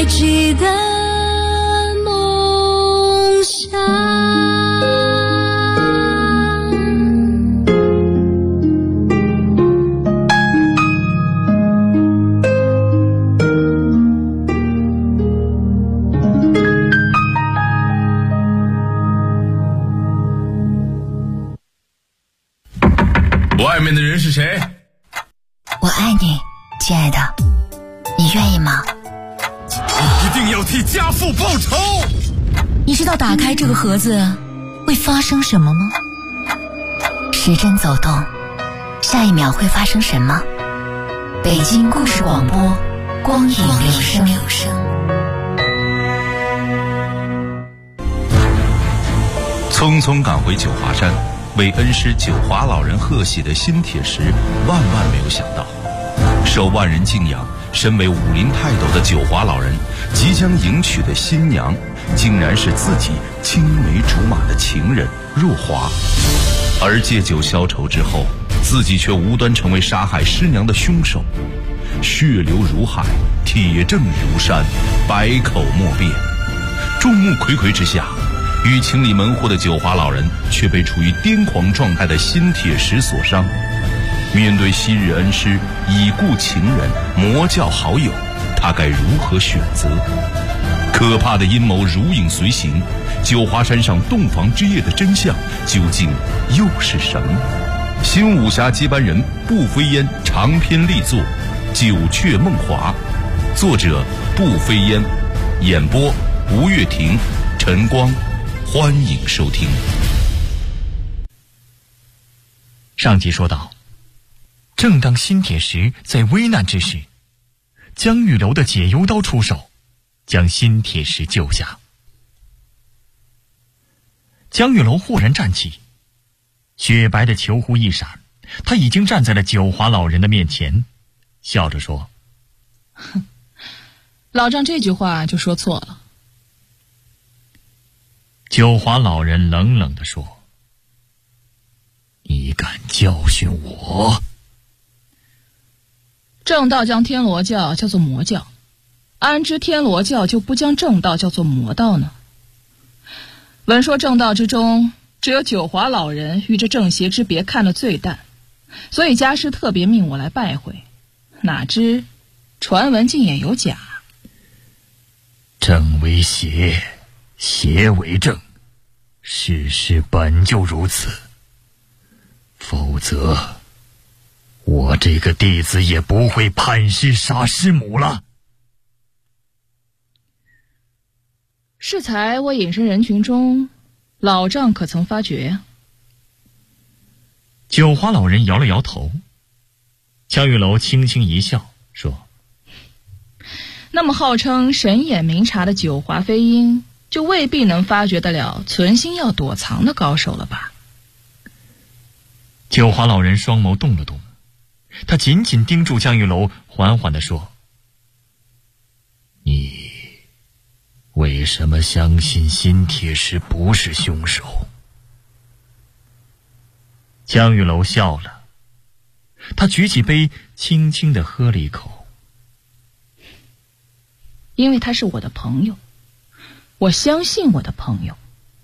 己的梦想。 外面的人是谁？ 我爱你，亲爱的，你愿意吗？ 你一定要替家父报仇！ 你知道打开这个盒子会发生什么吗？时针走动，下一秒会发生什么？北京故事广播，光影留声。 匆匆赶回九华山，为恩师九华老人贺喜的新铁石万没有想到，受万人敬仰，身为武林泰斗的九华老人即将迎娶的新娘，竟然是自己青梅竹马的情人若华。而借酒消愁之后，自己却无端成为杀害师娘的凶手，血流如海，铁证如山，百口莫辩。众目睽睽之下，与情理门户的九华老人却被处于癫狂状态的新铁石所伤。面对昔日恩师、已故情人、魔教好友，他该如何选择？可怕的阴谋如影随形，九华山上洞房之夜的真相究竟又是什么？新武侠接班人步飞烟长篇力作《九雀梦华》，作者步飞烟，演播吴月婷、陈光。欢迎收听。 上集说到，正当新铁石在危难之时，江玉楼的解忧刀出手，将新铁石救下。江玉楼豁然站起，雪白的球弧一闪，他已经站在了九华老人的面前，笑着说： 哼，老丈这句话就说错了。 九华老人冷冷地说：你敢教训我？ 正道将天罗教叫做魔教，安知天罗教就不将正道叫做魔道呢？闻说正道之中，只有九华老人与这正邪之别看得最淡，所以家师特别命我来拜会，哪知传闻竟也有假。 正为邪，邪为正，事实本就如此，否则我这个弟子也不会叛师杀师母了。 适才我隐身人群中，老丈可曾发觉呀？ 九华老人摇了摇头。江玉楼轻轻一笑说： 那么号称神眼明察的九华飞鹰，就未必能发觉得了存心要躲藏的高手了吧？ 九华老人双眸动了动，他紧紧盯住江玉楼，缓缓地说：你为什么相信新铁石不是凶手？江玉楼笑了，他举起杯，轻轻地喝了一口。 因为他是我的朋友，我相信我的朋友。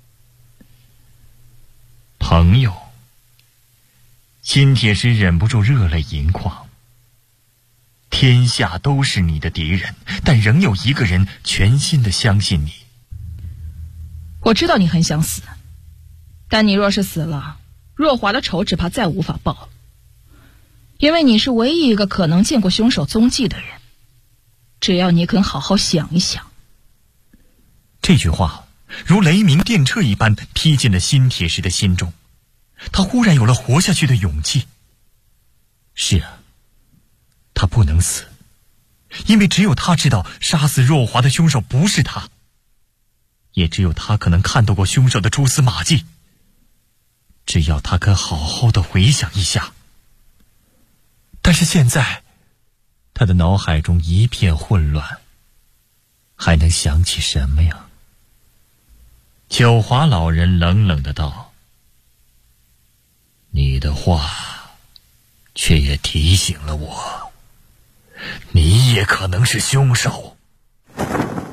朋友？新铁石忍不住热泪盈眶。天下都是你的敌人，但仍有一个人全心的相信你。 我知道你很想死，但你若是死了，若华的仇只怕再无法报了，因为你是唯一一个可能见过凶手踪迹的人。只要你肯好好想一想。 这句话如雷鸣电掣一般劈进了新铁石的心中，他忽然有了活下去的勇气。是啊，他不能死，因为只有他知道杀死若华的凶手不是他，也只有他可能看到过凶手的蛛丝马迹。只要他肯好好的回想一下。但是现在他的脑海中一片混乱，还能想起什么呀？九华老人冷冷的道：你的话却也提醒了我，你也可能是凶手。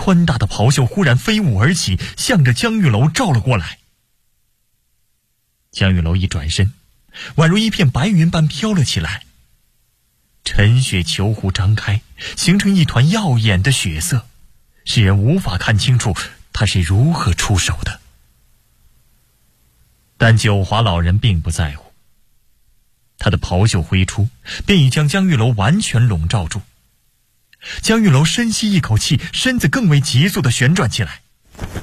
宽大的袍袖忽然飞舞而起，向着江玉楼照了过来。江玉楼一转身，宛如一片白云般飘了起来，沉雪球弧张开，形成一团耀眼的血色，使人无法看清楚他是如何出手的。但九华老人并不在乎，他的袍袖挥出，便已将江玉楼完全笼罩住。江玉楼深吸一口气，身子更为急速地旋转起来。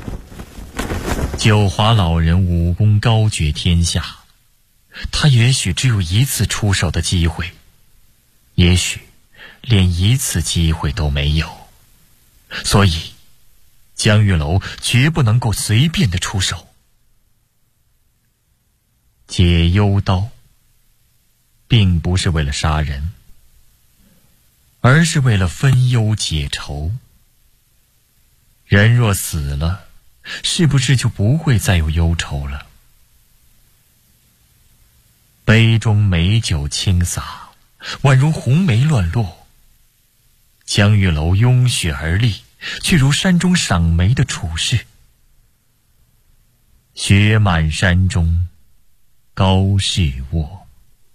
九华老人武功高绝天下，他也许只有一次出手的机会，也许连一次机会都没有，所以江玉楼绝不能够随便的出手。解忧刀并不是为了杀人，而是为了分忧解愁。人若死了，是不是就不会再有忧愁了？杯中美酒轻洒，宛如红梅乱落。江玉楼拥雪而立，却如山中赏梅的处士。雪满山中，高士卧。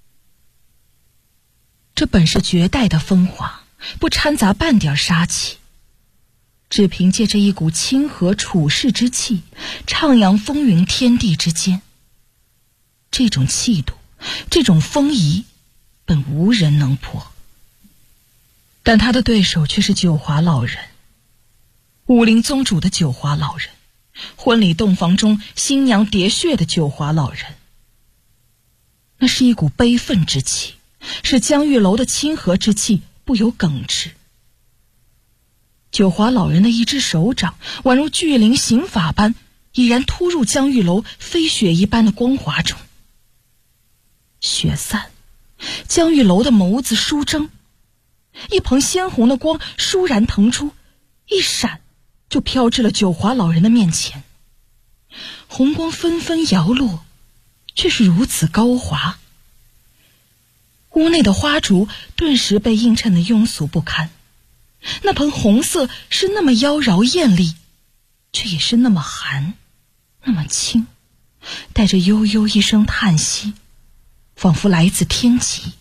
这本是绝代的风华，不掺杂半点杀气，只凭借着一股清和处世之气，徜徉风云天地之间。这种气度，这种风仪，本无人能破。但他的对手却是九华老人，武林宗主的九华老人，婚礼洞房中新娘喋血的九华老人。那是一股悲愤之气，使江玉楼的亲和之气不由耿直。九华老人的一只手掌宛如巨灵刑法般，已然突入江玉楼飞雪一般的光华中。雪散，江玉楼的眸子舒睁，一捧鲜红的光倏然腾出，一闪就飘至了九华老人的面前。红光纷纷摇落，却是如此高华。屋内的花烛顿时被映衬得庸俗不堪，那盆红色是那么妖娆艳丽，却也是那么寒，那么轻，带着悠悠一声叹息，仿佛来自天极。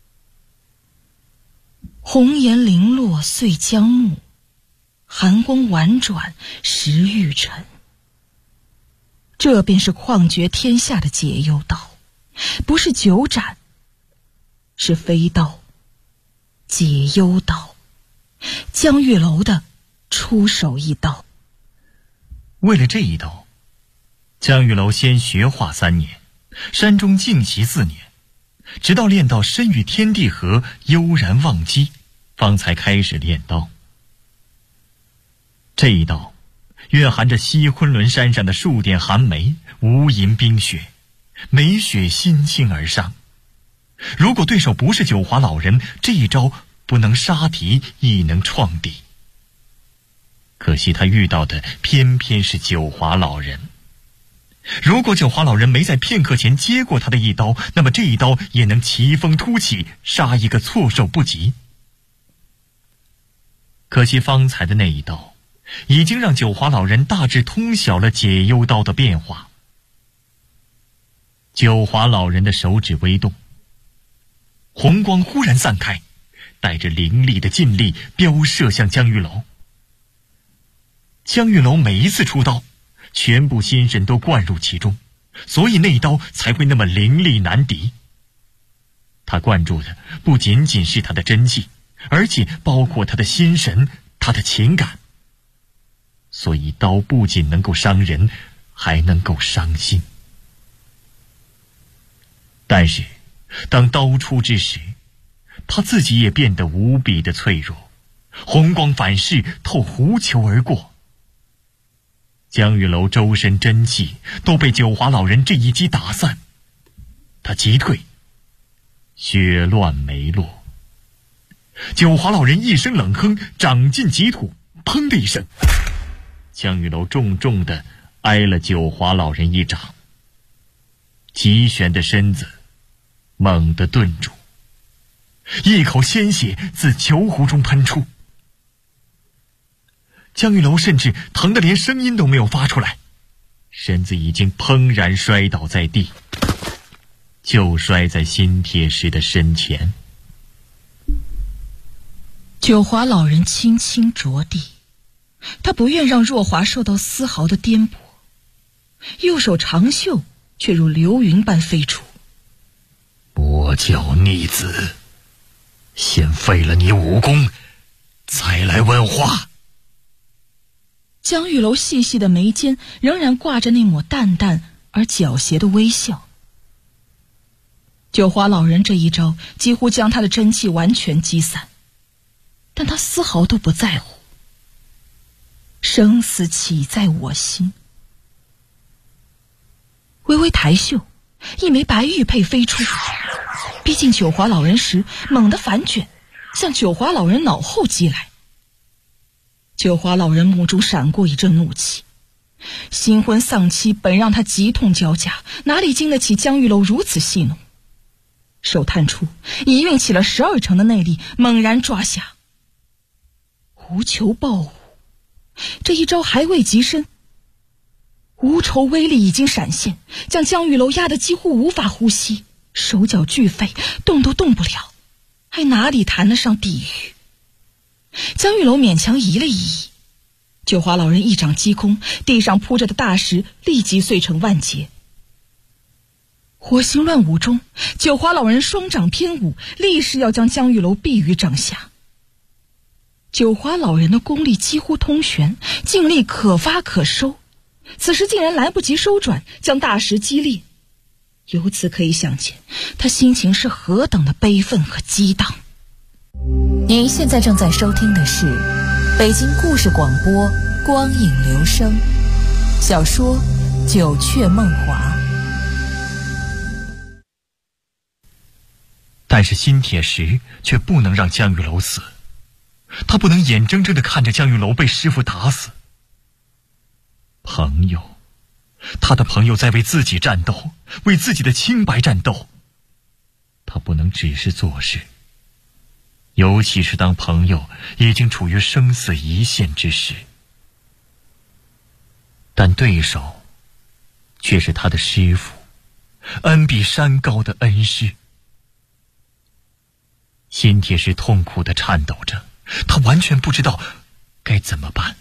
红颜零落碎江木，寒光婉转时玉尘。这便是旷绝天下的解忧刀，不是九斩，是飞刀，解忧刀，江玉楼的出手一刀。 为了这一刀，江玉楼先学画3年，山中静习4年，直到练到身与天地合，悠然忘机，方才开始练刀。这一刀蕴含着西昆仑山上的数点寒梅，无垠冰雪，梅雪心倾而上。如果对手不是九华老人，这一招不能杀敌，亦能创敌。可惜他遇到的偏偏是九华老人。如果九华老人没在片刻前接过他的一刀，那么这一刀也能奇峰突起，杀一个措手不及。可惜方才的那一刀已经让九华老人大致通晓了解忧刀的变化。九华老人的手指微动，红光忽然散开，带着凌厉的劲力飙射向江玉楼。江玉楼每一次出刀，全部心神都灌入其中，所以那一刀才会那么凌厉难敌。他灌注的不仅仅是他的真气，而且包括他的心神，他的情感。所以刀不仅能够伤人，还能够伤心。但是当刀出之时，他自己也变得无比的脆弱，红光反噬，透狐裘而过。江玉楼周身真气都被九华老人这一击打散，他急退，血乱梅落。九华老人一声冷哼，掌进急土，砰的一声，江玉楼重重地挨了九华老人一掌，急旋的身子猛地顿住，一口鲜血自球壶中喷出。 江玉楼甚至疼得连声音都没有发出来，身子已经砰然摔倒在地，就摔在新铁石的身前。 九华老人轻轻着地，他不愿让若华受到丝毫的颠簸，右手长袖却如流云般飞出。 魔教逆子，先废了你武功，再来问话。 江玉楼细细的眉间仍然挂着那抹淡淡而狡黠的微笑。九华老人这一招几乎将他的真气完全击散，但他丝毫都不在乎。生死岂在我心。微微抬袖，一枚白玉佩飞出，逼近九华老人时猛地反卷，向九华老人脑后击来。九华老人目中闪过一阵怒气，新婚丧妻本让他急痛交加，哪里经得起江玉楼如此戏弄。手探出，已运起了12成的内力，猛然抓下。无求报吾，这一招还未及身，无愁威力已经闪现，将江玉楼压得几乎无法呼吸，手脚俱废，动都动不了，还哪里谈得上地狱。江玉楼勉强移了移，九华老人一掌击空，地上铺着的大石立即碎成万截。火星乱舞中，九华老人双掌偏舞，立誓要将江玉楼毙于掌下。九华老人的功力几乎通玄，劲力可发可收，此时竟然来不及收转，将大石击裂。由此可以想见，他心情是何等的悲愤和激荡。 您现在正在收听的是北京故事广播光影留声小说《九雀梦华》。 但是新铁石却不能让江玉楼死，他不能眼睁睁地看着江玉楼被师父打死。朋友，他的朋友在为自己战斗，为自己的清白战斗，他不能只是做事，尤其是当朋友已经处于生死一线之时。但对手却是他的师父，恩比山高的恩师。新铁石痛苦地颤抖着，他完全不知道该怎么办。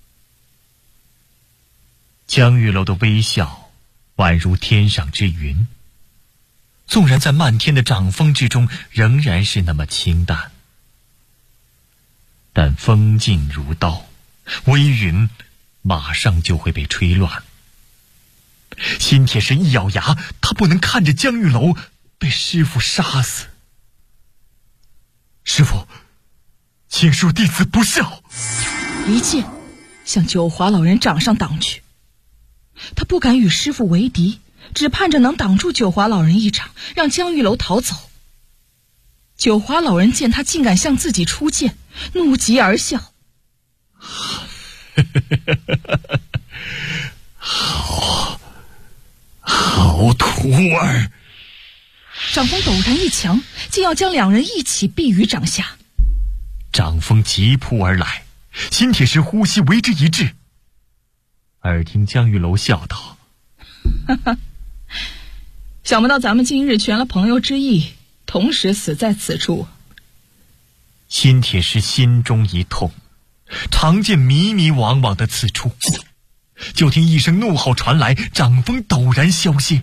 江玉楼的微笑宛如天上之云，纵然在漫天的掌风之中仍然是那么清淡，但风劲如刀，微云马上就会被吹乱。新铁石一咬牙，他不能看着江玉楼被师父杀死。师父，请恕弟子不孝。 一剑向九华老人掌上挡去，他不敢与师父为敌，只盼着能挡住九华老人一掌，让江玉楼逃走。九华老人见他竟敢向自己出剑，怒极而笑。 好徒儿。 掌风陡然一强，竟要将两人一起毙于掌下。 掌风急扑而来，新铁石呼吸为之一滞。耳听江玉楼笑道： 想不到咱们今日全了朋友之意，同时死在此处。 新铁石心中一痛，长剑迷迷惘惘地刺出，就听一声怒吼传来，掌风陡然消歇。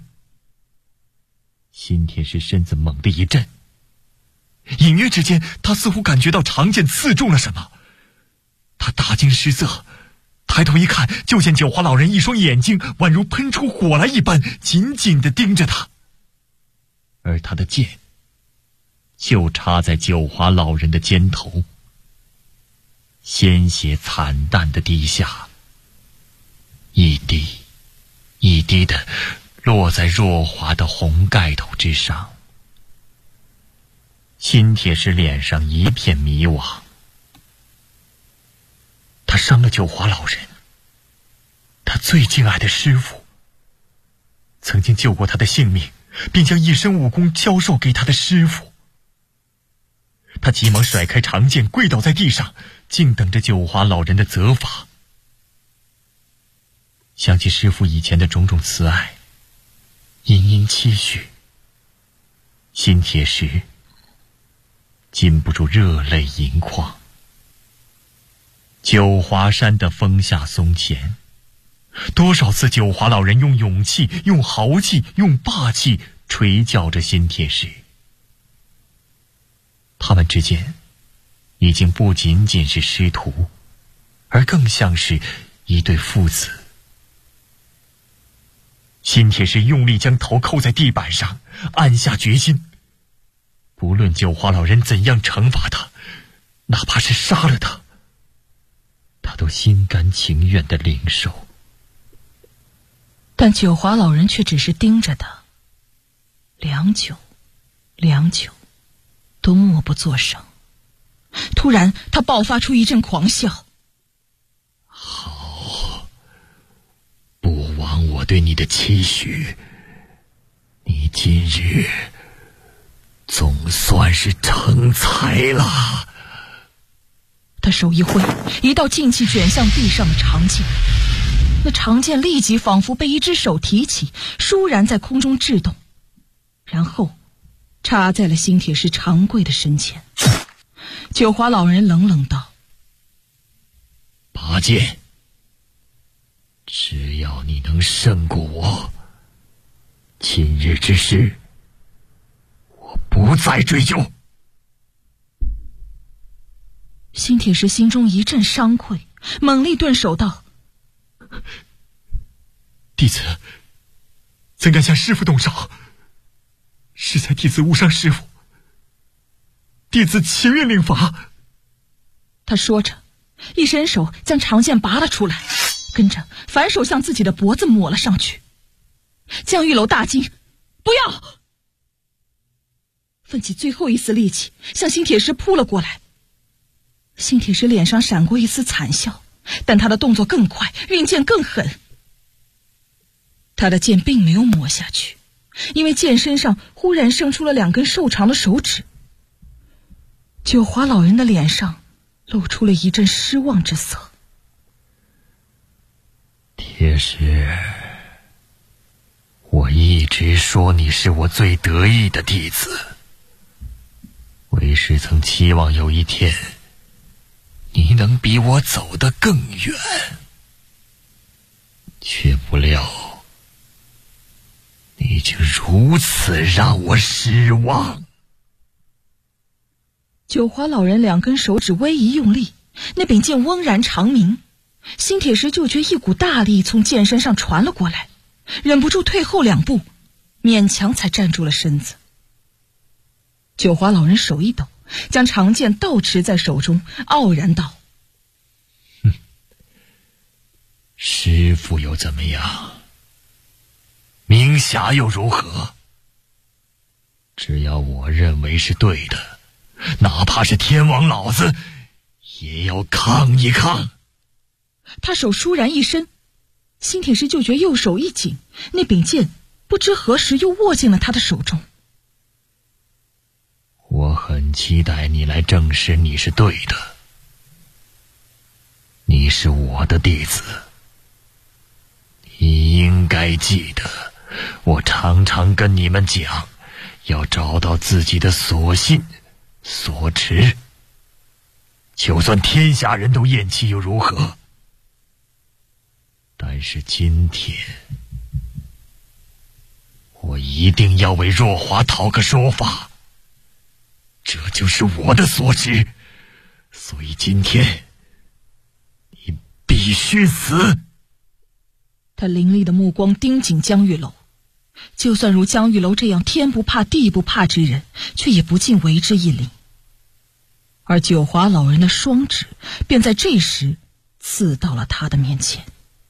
新铁石身子猛地一震，隐约之间他似乎感觉到长剑刺中了什么，他大惊失色，抬头一看，就见九华老人一双眼睛宛如喷出火来一般，紧紧地盯着他，而他的剑就插在九华老人的肩头，鲜血惨淡地滴下，一滴一滴地落在若华的红盖头之上。新铁石脸上一片迷惘，他伤了九华老人，他最敬爱的师父，曾经救过他的性命，并将一身武功教授给他的师父。 他急忙甩开长剑，跪倒在地上，静等着九华老人的责罚。想起师父以前的种种慈爱，殷殷期许，新铁石禁不住热泪盈眶。九华山的峰下松前，多少次九华老人用勇气、用豪气、用霸气垂教着新铁石。他们之间已经不仅仅是师徒，而更像是一对父子。新铁石用力将头扣在地板上，暗下决心，不论九华老人怎样惩罚他，哪怕是杀了他，他都心甘情愿地领受。 但九华老人却只是盯着他，良久都默不作声。突然他爆发出一阵狂笑。 好，不枉我对你的期许，你今日总算是成才了。 他手一挥，一道劲气卷向地上的长剑，那长剑立即仿佛被一只手提起，倏然在空中掷动，然后插在了新铁石长贵的身前。九华老人冷冷道： 拔剑，只要你能胜过我，今日之事我不再追究。 新铁石心中一阵伤愧，猛力顿首道： 弟子怎敢向师父动手？是在弟子误伤师父，弟子情愿领罚。 他说着，一伸手将长剑拔了出来，跟着反手向自己的脖子抹了上去。江玉楼大惊：不要！奋起最后一丝力气，向新铁石扑了过来。新铁石脸上闪过一丝惨笑，但他的动作更快，运剑更狠。他的剑并没有抹下去，因为剑身上忽然生出了2根瘦长的手指。九华老人的脸上露出了一阵失望之色。 铁石，我一直说你是我最得意的弟子，为师曾期望有一天你能比我走得更远，却不料你竟如此让我失望。 九华老人2根手指微一用力，那柄剑嗡然长鸣。新铁石就觉一股大力从剑身上传了过来，忍不住退后2步，勉强才站住了身子。九华老人手一抖，将长剑倒持在手中，傲然道： 师父又怎么样？明霞又如何？只要我认为是对的，哪怕是天王老子也要抗一抗。 他手倏然一伸，新铁石就觉右手一紧，那柄剑不知何时又握进了他的手中。 我很期待你来证实你是对的。你是我的弟子，你应该记得，我常常跟你们讲，要找到自己的所信所持，就算天下人都厌弃又如何？但是今天，我一定要为若华讨个说法，这就是我的所持。所以今天你必须死。 他凌厉的目光盯紧江玉楼，就算如江玉楼这样天不怕地不怕之人，却也不禁为之一凛。而九华老人的双指便在这时刺到了他的面前。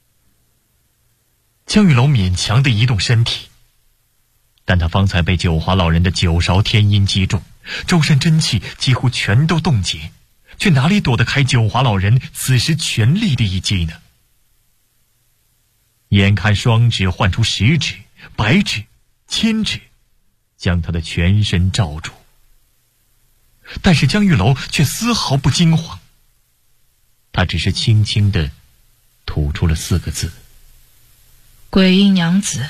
江玉楼勉强地移动身体，但他方才被九华老人的9勺天阴击中，周身真气几乎全都冻结，却哪里躲得开九华老人此时全力的一击呢？眼看双指唤出10指、100指、1000指，将他的全身罩住。 但是江玉楼却丝毫不惊慌，他只是轻轻地吐出了4个字： 鬼阴娘子。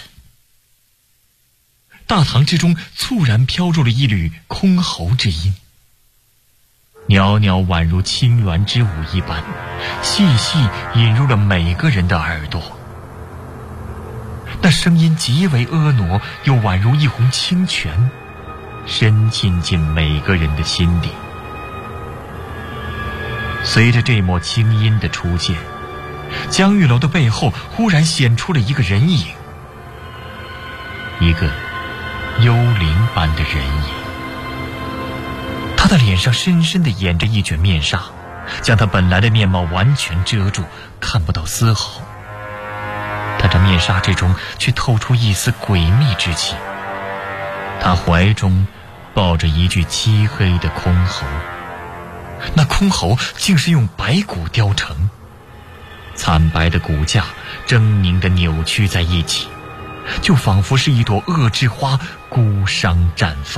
大堂之中猝然飘入了一缕箜篌之音，袅袅宛如清鸾之舞一般，细细引入了每个人的耳朵。那声音极为婀娜，又宛如一泓清泉，深进每个人的心底。随着这抹清音的出现，江玉楼的背后忽然显出了一个人影，一个幽灵般的人影。他的脸上深深地掩着一卷面纱，将他本来的面貌完全遮住，看不到丝毫。但这面纱之中却透出一丝诡秘之气。他怀中抱着一具漆黑的箜篌，那箜篌竟是用白骨雕成，惨白的骨架狰狞地扭曲在一起，就仿佛是一朵恶之花孤伤绽放。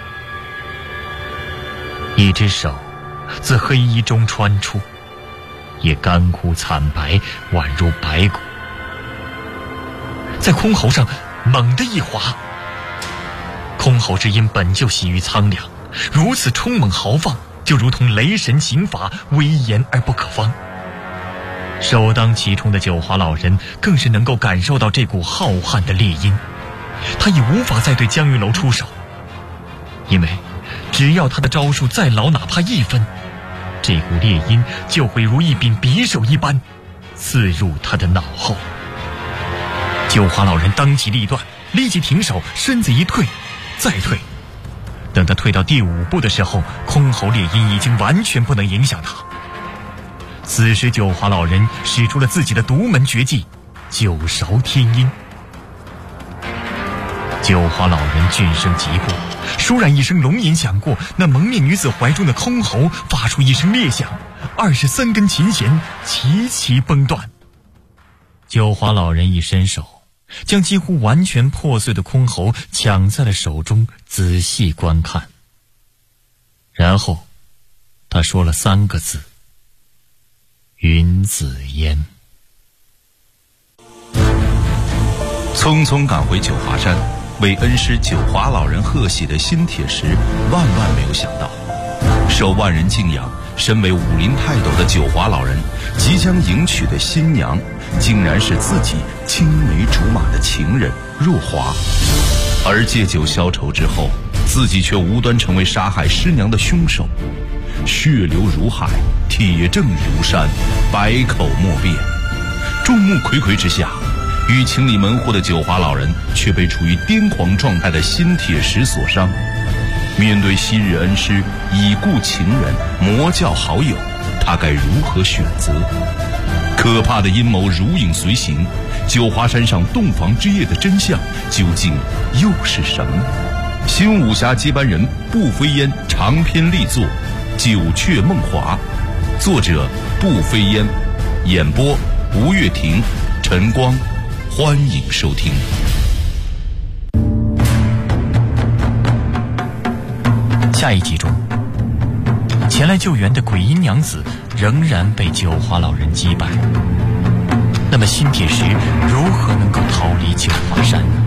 一只手自黑衣中穿出，也干枯惨白，宛如白骨。在箜篌上猛地一划，箜篌之音本就喜于苍凉，如此冲猛豪放，就如同雷神刑罚，威严而不可方。首当其冲的九华老人更是能够感受到这股浩瀚的烈音，他已无法再对江玉楼出手，因为只要他的招数再牢哪怕1分，这股烈音就会如一柄匕首一般刺入他的脑后。九华老人当机立断，立即停手，身子一退，再退。等他退到第5步的时候，箜篌烈音已经完全不能影响他。此时九华老人使出了自己的独门绝技9韶天音。九华老人俊声疾步，倏然一声龙吟响过，那蒙面女子怀中的箜篌发出一声裂响，23根琴弦齐齐崩断。九华老人一伸手，将几乎完全破碎的箜篌抢在了手中，仔细观看。然后他说了3个字：云子烟。 匆匆赶回九华山，为恩师九华老人贺喜的新铁石万没有想到，受万人敬仰，身为武林泰斗的九华老人即将迎娶的新娘，竟然是自己青梅竹马的情人若华。而借酒消愁之后，自己却无端成为杀害师娘的凶手，血流如海，铁证如山，百口莫辩。众目睽睽之下，与情理门户的九华老人却被处于癫狂状态的新铁石所伤。面对昔日恩师、已故情人、魔教好友，他该如何选择？可怕的阴谋如影随形，九华山上洞房之夜的真相究竟又是什么？新武侠接班人步飞烟长篇力作《九雀梦华》，作者步飞烟，演播吴月婷、陈光，欢迎收听。 下一集中，前来救援的鬼阴娘子仍然被九华老人击败，那么新铁石如何能够逃离九华山呢？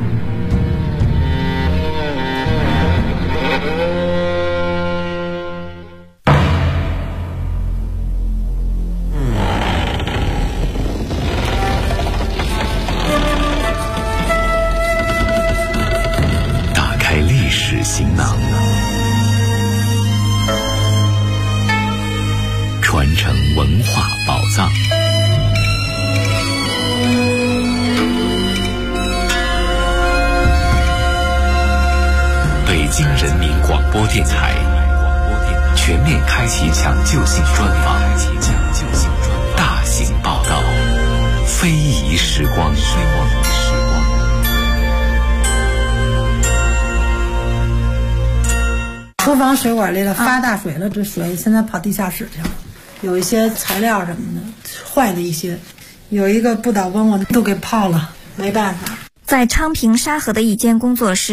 打开历史行囊，传承文化宝藏。北京人民广播电台全面开启抢救性专访，大型报道，非遗时光。 厨房水管里头发大水了，这水现在跑地下室去了，有一些材料什么的坏的一些，有一个不倒翁我都给泡了，没办法。 在昌平沙河的一间工作室，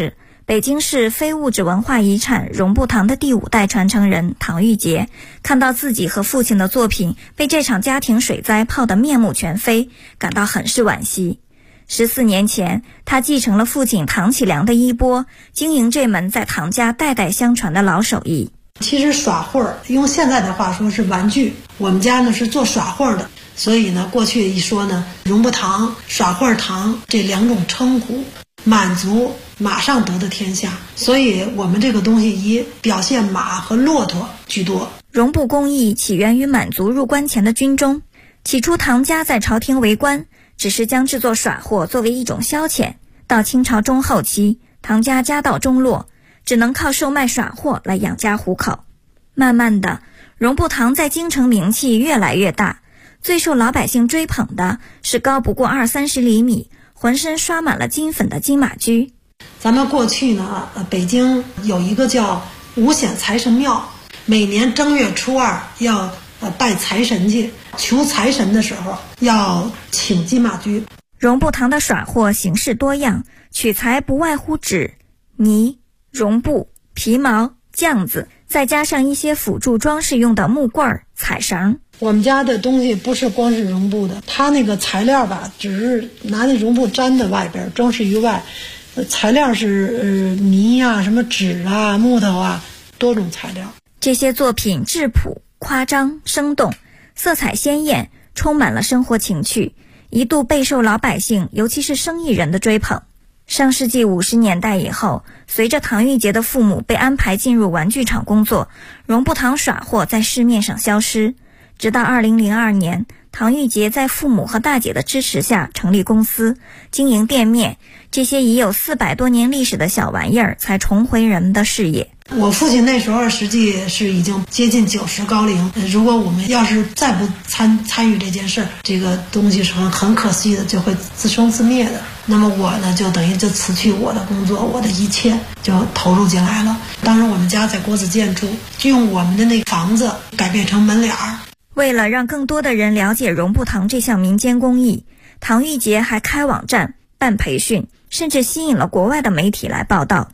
北京市非物质文化遗产绒布堂的第5代传承人唐玉杰看到自己和父亲的作品被这场家庭水灾泡得面目全非，感到很是惋惜。14年前，他继承了父亲唐启良的衣钵，经营这门在唐家代代相传的老手艺。 其实耍会儿，用现在的话说是玩具，我们家呢是做耍会儿的，所以呢过去一说呢，绒布堂、耍会儿堂这2种称呼，满族马上得的天下，所以我们这个东西以表现马和骆驼居多。 绒布工艺起源于满族入关前的军中，起初唐家在朝廷为官，只是将制作耍货作为一种消遣。到清朝中后期，唐家家道中落，只能靠售卖耍货来养家糊口。慢慢的，绒布堂在京城名气越来越大，最受老百姓追捧的是高不过20-30厘米，浑身刷满了金粉的金马驹。 咱们过去呢，北京有一个叫五显财神庙，每年正月初2要拜财神去，求财神的时候要请金马驹。 绒布堂的耍货形式多样，取材不外乎纸、泥、绒布、皮毛、酱子，再加上一些辅助装饰用的木棍、彩绳。 我们家的东西不是光是绒布的，它那个材料只是拿那绒布粘在外边，装饰于外，材料是泥啊、什么纸啊、木头啊，多种材料。 这些作品质朴、夸张、生动，色彩鲜艳，充满了生活情趣，一度备受老百姓，尤其是生意人的追捧。上世纪50年代以后，随着唐玉杰的父母被安排进入玩具厂工作，绒布堂耍货在市面上消失。直到2002年，唐玉杰在父母和大姐的支持下成立公司，经营店面，这些已有400多年历史的小玩意儿才重回人们的视野。 我父亲那时候实际是已经接近90高龄，如果我们要是再不参与这件事，这个东西是很可惜的，就会自生自灭的。那么我呢，就等于就辞去我的工作，我的一切就投入进来了。当时我们家在国子监住，就用我们的那个房子改变成门脸儿。 为了让更多的人了解绒布堂这项民间工艺，唐玉杰还开网站、办培训，甚至吸引了国外的媒体来报道。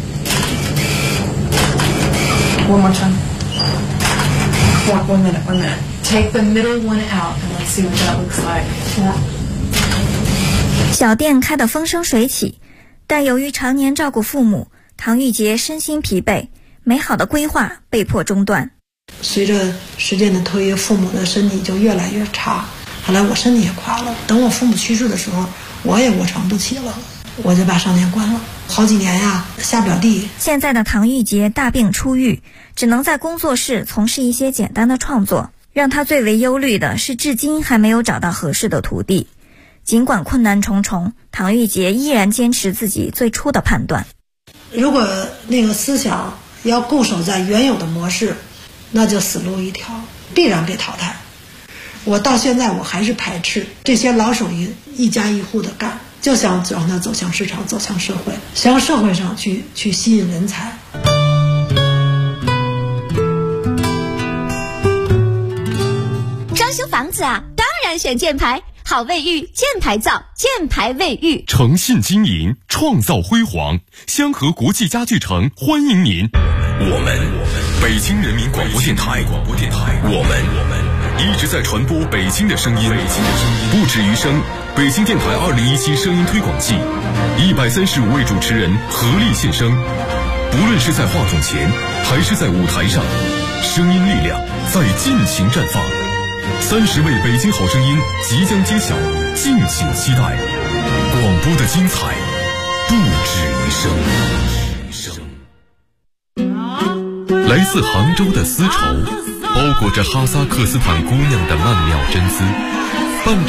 One more time. One minute. Take the middle one out and let's see what that looks like. Yeah. 小店开得风生水起，但由于常年照顾父母，唐玉杰身心疲惫，美好的规划被迫中断。 随着时间的推移，父母的身体就越来越差，后来我身体也垮了。等我父母去世的时候，我也卧床不起了，我就把商店关了。好几年呀，下不了地。 现在的唐玉杰大病初愈，只能在工作室从事一些简单的创作。让他最为忧虑的是，至今还没有找到合适的徒弟。尽管困难重重，唐玉杰依然坚持自己最初的判断。 如果那个思想要固守在原有的模式，那就死路一条，必然被淘汰。我到现在我还是排斥这些老手艺一家一户的干，就想让它走向市场，走向社会，向社会上去吸引人才。 装修房子啊，当然选箭牌，好卫浴，箭牌造，箭牌卫浴， 诚信经营，创造辉煌。香河国际家具城欢迎您。我们北京人民广播电台，我们一直在传播北京的声音，不止于声。北京电台2017声音推广季，135位主持人合力献声，不论是在话筒前还是在舞台上，声音力量在尽情绽放。30位北京好声音即将揭晓，敬请期待。广播的精彩不止于声。来自杭州的丝绸，包裹着哈萨克斯坦姑娘的曼妙真姿。